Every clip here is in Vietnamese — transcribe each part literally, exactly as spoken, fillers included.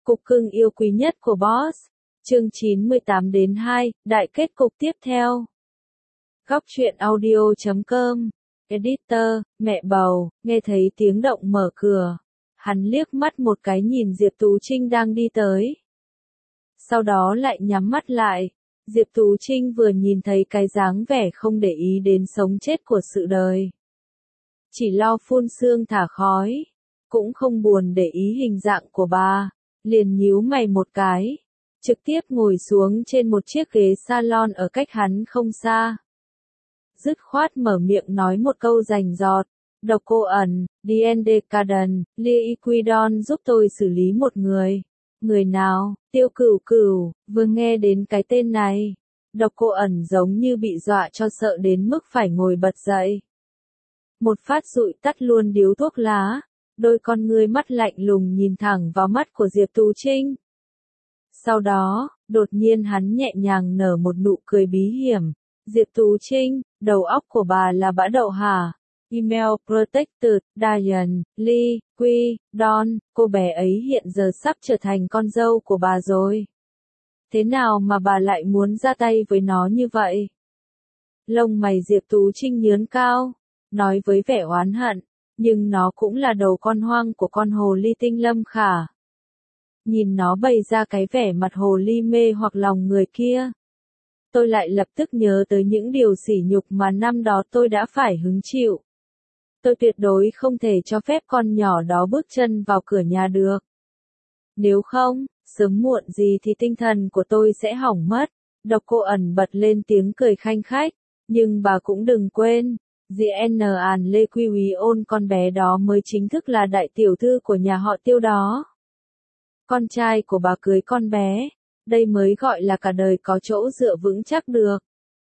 Cục cưng yêu quý nhất của Boss. Chương chín mươi tám đến hai, đại kết cục tiếp theo. Góc truyện audio chấm com. Editor, mẹ bầu, nghe thấy tiếng động mở cửa. Hắn liếc mắt một cái nhìn Diệp Tú Trinh đang đi tới. Sau đó lại nhắm mắt lại. Diệp Tú Trinh vừa nhìn thấy cái dáng vẻ không để ý đến sống chết của sự đời. Chỉ lo phun sương thả khói. Cũng không buồn để ý hình dạng của bà. Liền nhíu mày một cái. Trực tiếp ngồi xuống trên một chiếc ghế salon ở cách hắn không xa. Dứt khoát mở miệng nói một câu rành rọt. Độc Cô Ẩn, Diendecaden, Liquidon giúp tôi xử lý một người. Người nào? Tiêu Cửu Cửu. Vừa nghe đến cái tên này, Độc Cô Ẩn giống như bị dọa cho sợ đến mức phải ngồi bật dậy. Một phát dụi tắt luôn điếu thuốc lá. Đôi con ngươi mắt lạnh lùng nhìn thẳng vào mắt của Diệp Tú Trinh. Sau đó, đột nhiên hắn nhẹ nhàng nở một nụ cười bí hiểm. Diệp Tú Trinh, đầu óc của bà là bã đậu hả? Email Protected, Diane, Lee, Quy, Don, cô bé ấy hiện giờ sắp trở thành con dâu của bà rồi. Thế nào mà bà lại muốn ra tay với nó như vậy? Lông mày Diệp Tú Trinh nhướng cao, nói với vẻ oán hận, nhưng nó cũng là đầu con hoang của con hồ ly tinh Lâm Khả. Nhìn nó bày ra cái vẻ mặt hồ ly mê hoặc lòng người kia. Tôi lại lập tức nhớ tới những điều sỉ nhục mà năm đó tôi đã phải hứng chịu. Tôi tuyệt đối không thể cho phép con nhỏ đó bước chân vào cửa nhà được. Nếu không, sớm muộn gì thì tinh thần của tôi sẽ hỏng mất. Độc Cô Ẩn bật lên tiếng cười khanh khách. Nhưng bà cũng đừng quên, Giê An Lê Quy Úy Ôn con bé đó mới chính thức là đại tiểu thư của nhà họ Tiêu đó. Con trai của bà cưới con bé, đây mới gọi là cả đời có chỗ dựa vững chắc được.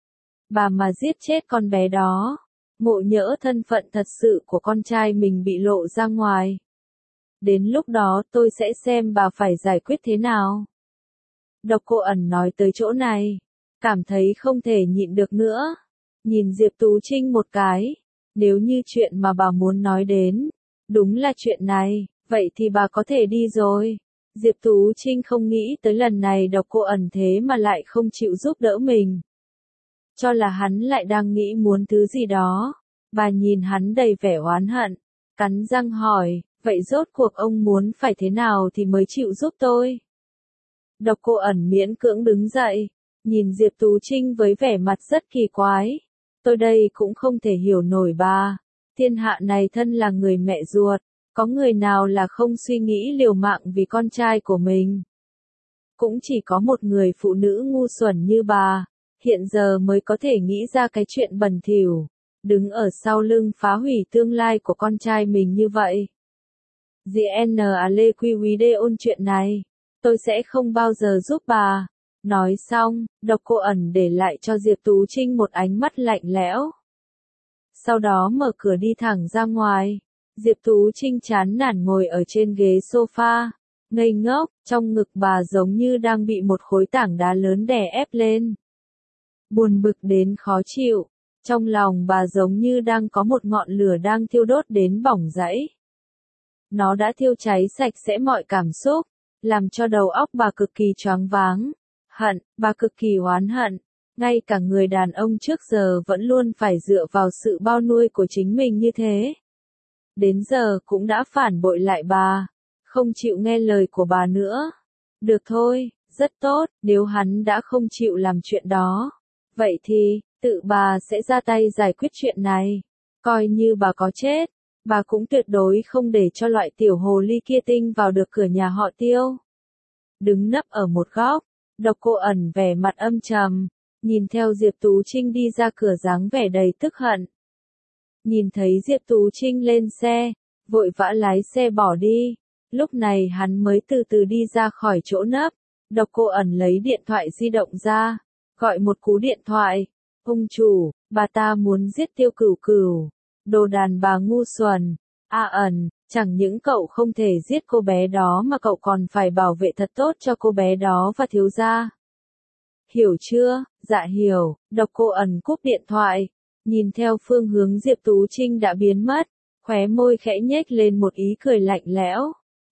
Bà mà giết chết con bé đó, ngộ nhỡ thân phận thật sự của con trai mình bị lộ ra ngoài. Đến lúc đó tôi sẽ xem bà phải giải quyết thế nào. Độc Cô Ẩn nói tới chỗ này, cảm thấy không thể nhịn được nữa. Nhìn Diệp Tú Trinh một cái, nếu như chuyện mà bà muốn nói đến, đúng là chuyện này, vậy thì bà có thể đi rồi. Diệp Tú Trinh không nghĩ tới lần này Độc Cô Ẩn thế mà lại không chịu giúp đỡ mình. Cho là hắn lại đang nghĩ muốn thứ gì đó. Bà nhìn hắn đầy vẻ oán hận, cắn răng hỏi, vậy rốt cuộc ông muốn phải thế nào thì mới chịu giúp tôi? Độc Cô Ẩn miễn cưỡng đứng dậy, nhìn Diệp Tú Trinh với vẻ mặt rất kỳ quái. Tôi đây cũng không thể hiểu nổi bà. Thiên hạ này thân là người mẹ ruột. Có người nào là không suy nghĩ liều mạng vì con trai của mình. Cũng chỉ có một người phụ nữ ngu xuẩn như bà, hiện giờ mới có thể nghĩ ra cái chuyện bẩn thỉu, đứng ở sau lưng phá hủy tương lai của con trai mình như vậy. Giê N A Lê Quy Úy Đê Ôn chuyện này, tôi sẽ không bao giờ giúp bà. Nói xong, Độc Cô Ẩn để lại cho Diệp Tú Trinh một ánh mắt lạnh lẽo. Sau đó mở cửa đi thẳng ra ngoài. Diệp Tú Trinh chán nản ngồi ở trên ghế sofa, ngây ngốc, trong ngực bà giống như đang bị một khối tảng đá lớn đè ép lên. Buồn bực đến khó chịu, trong lòng bà giống như đang có một ngọn lửa đang thiêu đốt đến bỏng rẫy. Nó đã thiêu cháy sạch sẽ mọi cảm xúc, làm cho đầu óc bà cực kỳ choáng váng. Hận, bà cực kỳ oán hận, ngay cả người đàn ông trước giờ vẫn luôn phải dựa vào sự bao nuôi của chính mình như thế. Đến giờ cũng đã phản bội lại bà, không chịu nghe lời của bà nữa. Được thôi, rất tốt, nếu hắn đã không chịu làm chuyện đó. Vậy thì, tự bà sẽ ra tay giải quyết chuyện này. Coi như bà có chết, bà cũng tuyệt đối không để cho loại tiểu hồ ly kia tinh vào được cửa nhà họ Tiêu. Đứng nấp ở một góc, Độc Cô Ẩn vẻ mặt âm trầm, nhìn theo Diệp Tú Trinh đi ra cửa dáng vẻ đầy tức hận. Nhìn thấy Diệp Tú Trinh lên xe, vội vã lái xe bỏ đi. Lúc này hắn mới từ từ đi ra khỏi chỗ nấp. Độc Cô Ẩn lấy điện thoại di động ra, gọi một cú điện thoại. Ông chủ, bà ta muốn giết Tiêu Cửu Cửu. Đồ đàn bà ngu xuẩn. A Ẩn, chẳng những cậu không thể giết cô bé đó mà cậu còn phải bảo vệ thật tốt cho cô bé đó và thiếu gia. Hiểu chưa? Dạ hiểu. Độc Cô Ẩn cúp điện thoại. Nhìn theo phương hướng Diệp Tú Trinh đã biến mất, khóe môi khẽ nhếch lên một ý cười lạnh lẽo.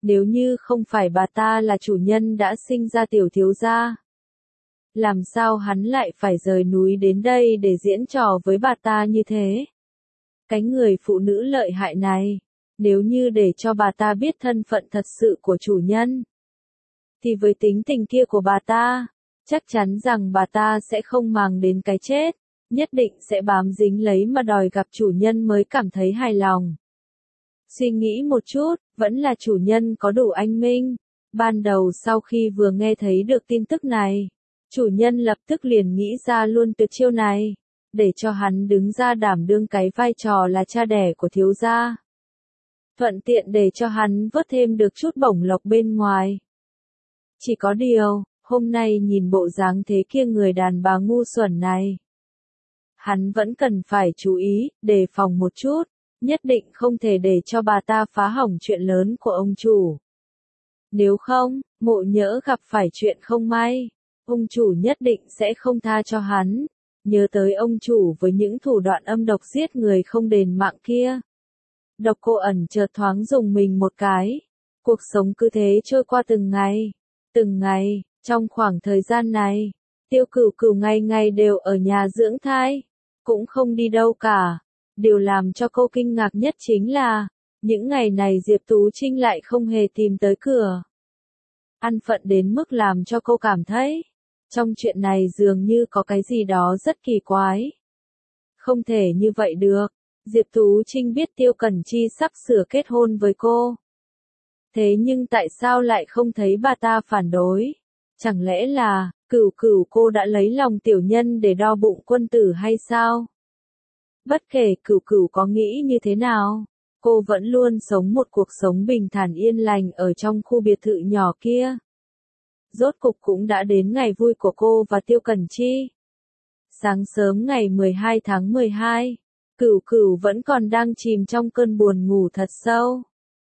Nếu như không phải bà ta là chủ nhân đã sinh ra tiểu thiếu gia, làm sao hắn lại phải rời núi đến đây để diễn trò với bà ta như thế? Cái người phụ nữ lợi hại này, nếu như để cho bà ta biết thân phận thật sự của chủ nhân, thì với tính tình kia của bà ta, chắc chắn rằng bà ta sẽ không màng đến cái chết, nhất định sẽ bám dính lấy mà đòi gặp chủ nhân mới cảm thấy hài lòng. Suy nghĩ một chút, vẫn là chủ nhân có đủ anh minh. Ban đầu sau khi vừa nghe thấy được tin tức này, chủ nhân lập tức liền nghĩ ra luôn tuyệt chiêu này, để cho hắn đứng ra đảm đương cái vai trò là cha đẻ của thiếu gia. Thuận tiện để cho hắn vớt thêm được chút bổng lộc bên ngoài. Chỉ có điều, hôm nay nhìn bộ dáng thế kia người đàn bà ngu xuẩn này, hắn vẫn cần phải chú ý, đề phòng một chút, nhất định không thể để cho bà ta phá hỏng chuyện lớn của ông chủ. Nếu không, Mộ Nhỡ gặp phải chuyện không may, ông chủ nhất định sẽ không tha cho hắn. Nhớ tới ông chủ với những thủ đoạn âm độc giết người không đền mạng kia. Độc Cô Ẩn chợt thoáng dùng mình một cái. Cuộc sống cứ thế trôi qua từng ngày. Từng ngày, trong khoảng thời gian này, Tiêu Cửu Cửu ngày ngày đều ở nhà dưỡng thai, cũng không đi đâu cả. Điều làm cho cô kinh ngạc nhất chính là, những ngày này Diệp Tú Trinh lại không hề tìm tới cửa. Ăn phận đến mức làm cho cô cảm thấy, trong chuyện này dường như có cái gì đó rất kỳ quái. Không thể như vậy được, Diệp Tú Trinh biết Tiêu Cẩn Chi sắp sửa kết hôn với cô. Thế nhưng tại sao lại không thấy bà ta phản đối? Chẳng lẽ là, Cửu Cửu cô đã lấy lòng tiểu nhân để đo bụng quân tử hay sao? Bất kể Cửu Cửu có nghĩ như thế nào, cô vẫn luôn sống một cuộc sống bình thản yên lành ở trong khu biệt thự nhỏ kia. Rốt cục cũng đã đến ngày vui của cô và Tiêu Cẩn Chi. Sáng sớm ngày mười hai tháng mười hai, Cửu Cửu vẫn còn đang chìm trong cơn buồn ngủ thật sâu.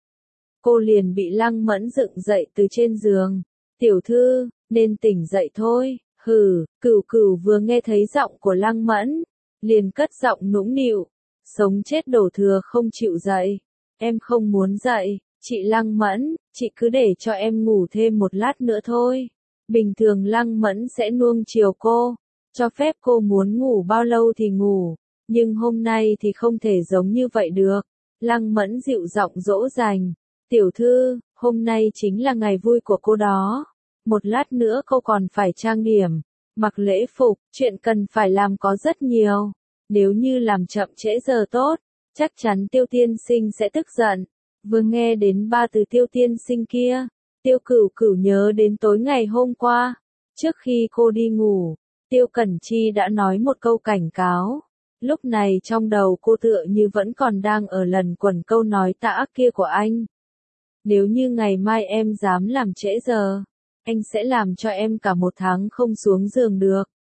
Cô liền bị Lăng Mẫn dựng dậy từ trên giường. Tiểu thư, nên tỉnh dậy thôi. Hừ, Cửu Cửu vừa nghe thấy giọng của Lăng Mẫn, liền cất giọng nũng nịu. Sống chết đổ thừa không chịu dậy. Em không muốn dậy, chị Lăng Mẫn, chị cứ để cho em ngủ thêm một lát nữa thôi. Bình thường Lăng Mẫn sẽ nuông chiều cô, cho phép cô muốn ngủ bao lâu thì ngủ. Nhưng hôm nay thì không thể giống như vậy được. Lăng Mẫn dịu giọng dỗ dành. Tiểu thư, hôm nay chính là ngày vui của cô đó. Một lát nữa cô còn phải trang điểm, mặc lễ phục, chuyện cần phải làm có rất nhiều. Nếu như làm chậm trễ giờ tốt, chắc chắn Tiêu tiên sinh sẽ tức giận. Vừa nghe đến ba từ Tiêu tiên sinh kia, Tiêu Cửu Cửu nhớ đến tối ngày hôm qua. Trước khi cô đi ngủ, Tiêu Cẩn Chi đã nói một câu cảnh cáo. Lúc này trong đầu cô tựa như vẫn còn đang ở lần quẩn câu nói tà ác kia của anh. Nếu như ngày mai em dám làm trễ giờ, anh sẽ làm cho em cả một tháng không xuống giường được.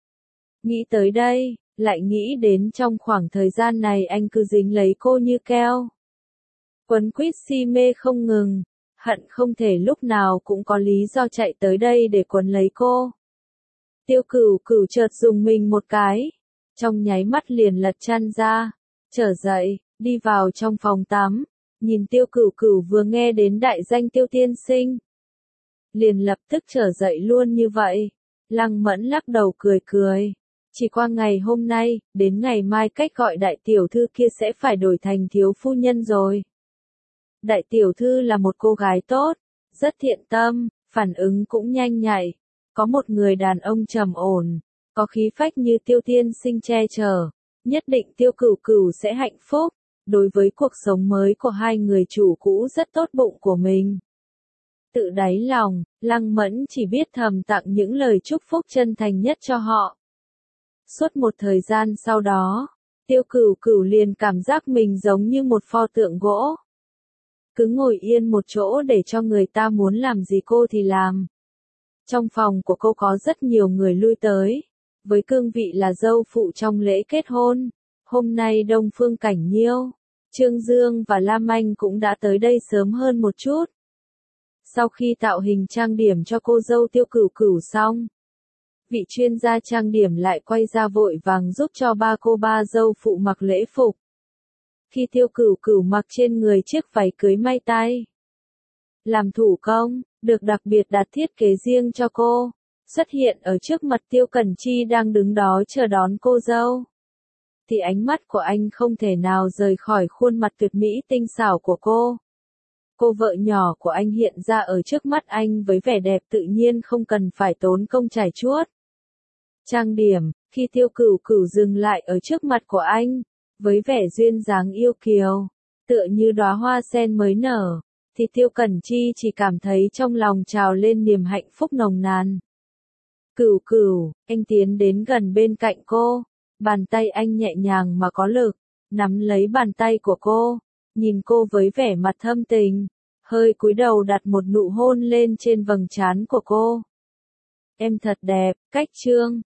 Nghĩ tới đây, lại nghĩ đến trong khoảng thời gian này anh cứ dính lấy cô như keo. Quấn quýt si mê không ngừng, hận không thể lúc nào cũng có lý do chạy tới đây để quấn lấy cô. Tiêu Cửu Cửu chợt dùng mình một cái, trong nháy mắt liền lật chăn ra, trở dậy, đi vào trong phòng tắm, nhìn Tiêu Cửu Cửu vừa nghe đến đại danh Tiêu tiên sinh, liền lập tức trở dậy luôn như vậy. Lăng Mẫn lắc đầu cười cười, chỉ qua ngày hôm nay, đến ngày mai cách gọi đại tiểu thư kia sẽ phải đổi thành thiếu phu nhân rồi. Đại tiểu thư là một cô gái tốt, rất thiện tâm, phản ứng cũng nhanh nhạy, có một người đàn ông trầm ổn, có khí phách như Tiêu tiên sinh che chở, nhất định Tiêu Cửu Cửu sẽ hạnh phúc. Đối với cuộc sống mới của hai người chủ cũ rất tốt bụng của mình. Tự đáy lòng, Lăng Mẫn chỉ biết thầm tặng những lời chúc phúc chân thành nhất cho họ. Suốt một thời gian sau đó, Tiêu Cửu Cửu liền cảm giác mình giống như một pho tượng gỗ. Cứ ngồi yên một chỗ để cho người ta muốn làm gì cô thì làm. Trong phòng của cô có rất nhiều người lui tới, với cương vị là dâu phụ trong lễ kết hôn. Hôm nay Đông Phương Cảnh Nhiêu, Trương Dương và Lam Anh cũng đã tới đây sớm hơn một chút. Sau khi tạo hình trang điểm cho cô dâu Tiêu Cửu Cửu xong, vị chuyên gia trang điểm lại quay ra vội vàng giúp cho ba cô ba dâu phụ mặc lễ phục. Khi Tiêu Cửu Cửu mặc trên người chiếc váy cưới may tay, làm thủ công, được đặc biệt đặt thiết kế riêng cho cô, xuất hiện ở trước mặt Tiêu Cẩn Chi đang đứng đó chờ đón cô dâu. Thì ánh mắt của anh không thể nào rời khỏi khuôn mặt tuyệt mỹ tinh xảo của cô. Cô vợ nhỏ của anh hiện ra ở trước mắt anh với vẻ đẹp tự nhiên không cần phải tốn công trải chuốt. Trang điểm, khi Tiêu Cửu Cửu dừng lại ở trước mặt của anh, với vẻ duyên dáng yêu kiều, tựa như đóa hoa sen mới nở, thì Tiêu Cẩn Chi chỉ cảm thấy trong lòng trào lên niềm hạnh phúc nồng nàn. Cửu Cửu, anh tiến đến gần bên cạnh cô, bàn tay anh nhẹ nhàng mà có lực, nắm lấy bàn tay của cô, nhìn cô với vẻ mặt thâm tình, hơi cúi đầu đặt một nụ hôn lên trên vầng trán của cô. Em thật đẹp, Cách Trương.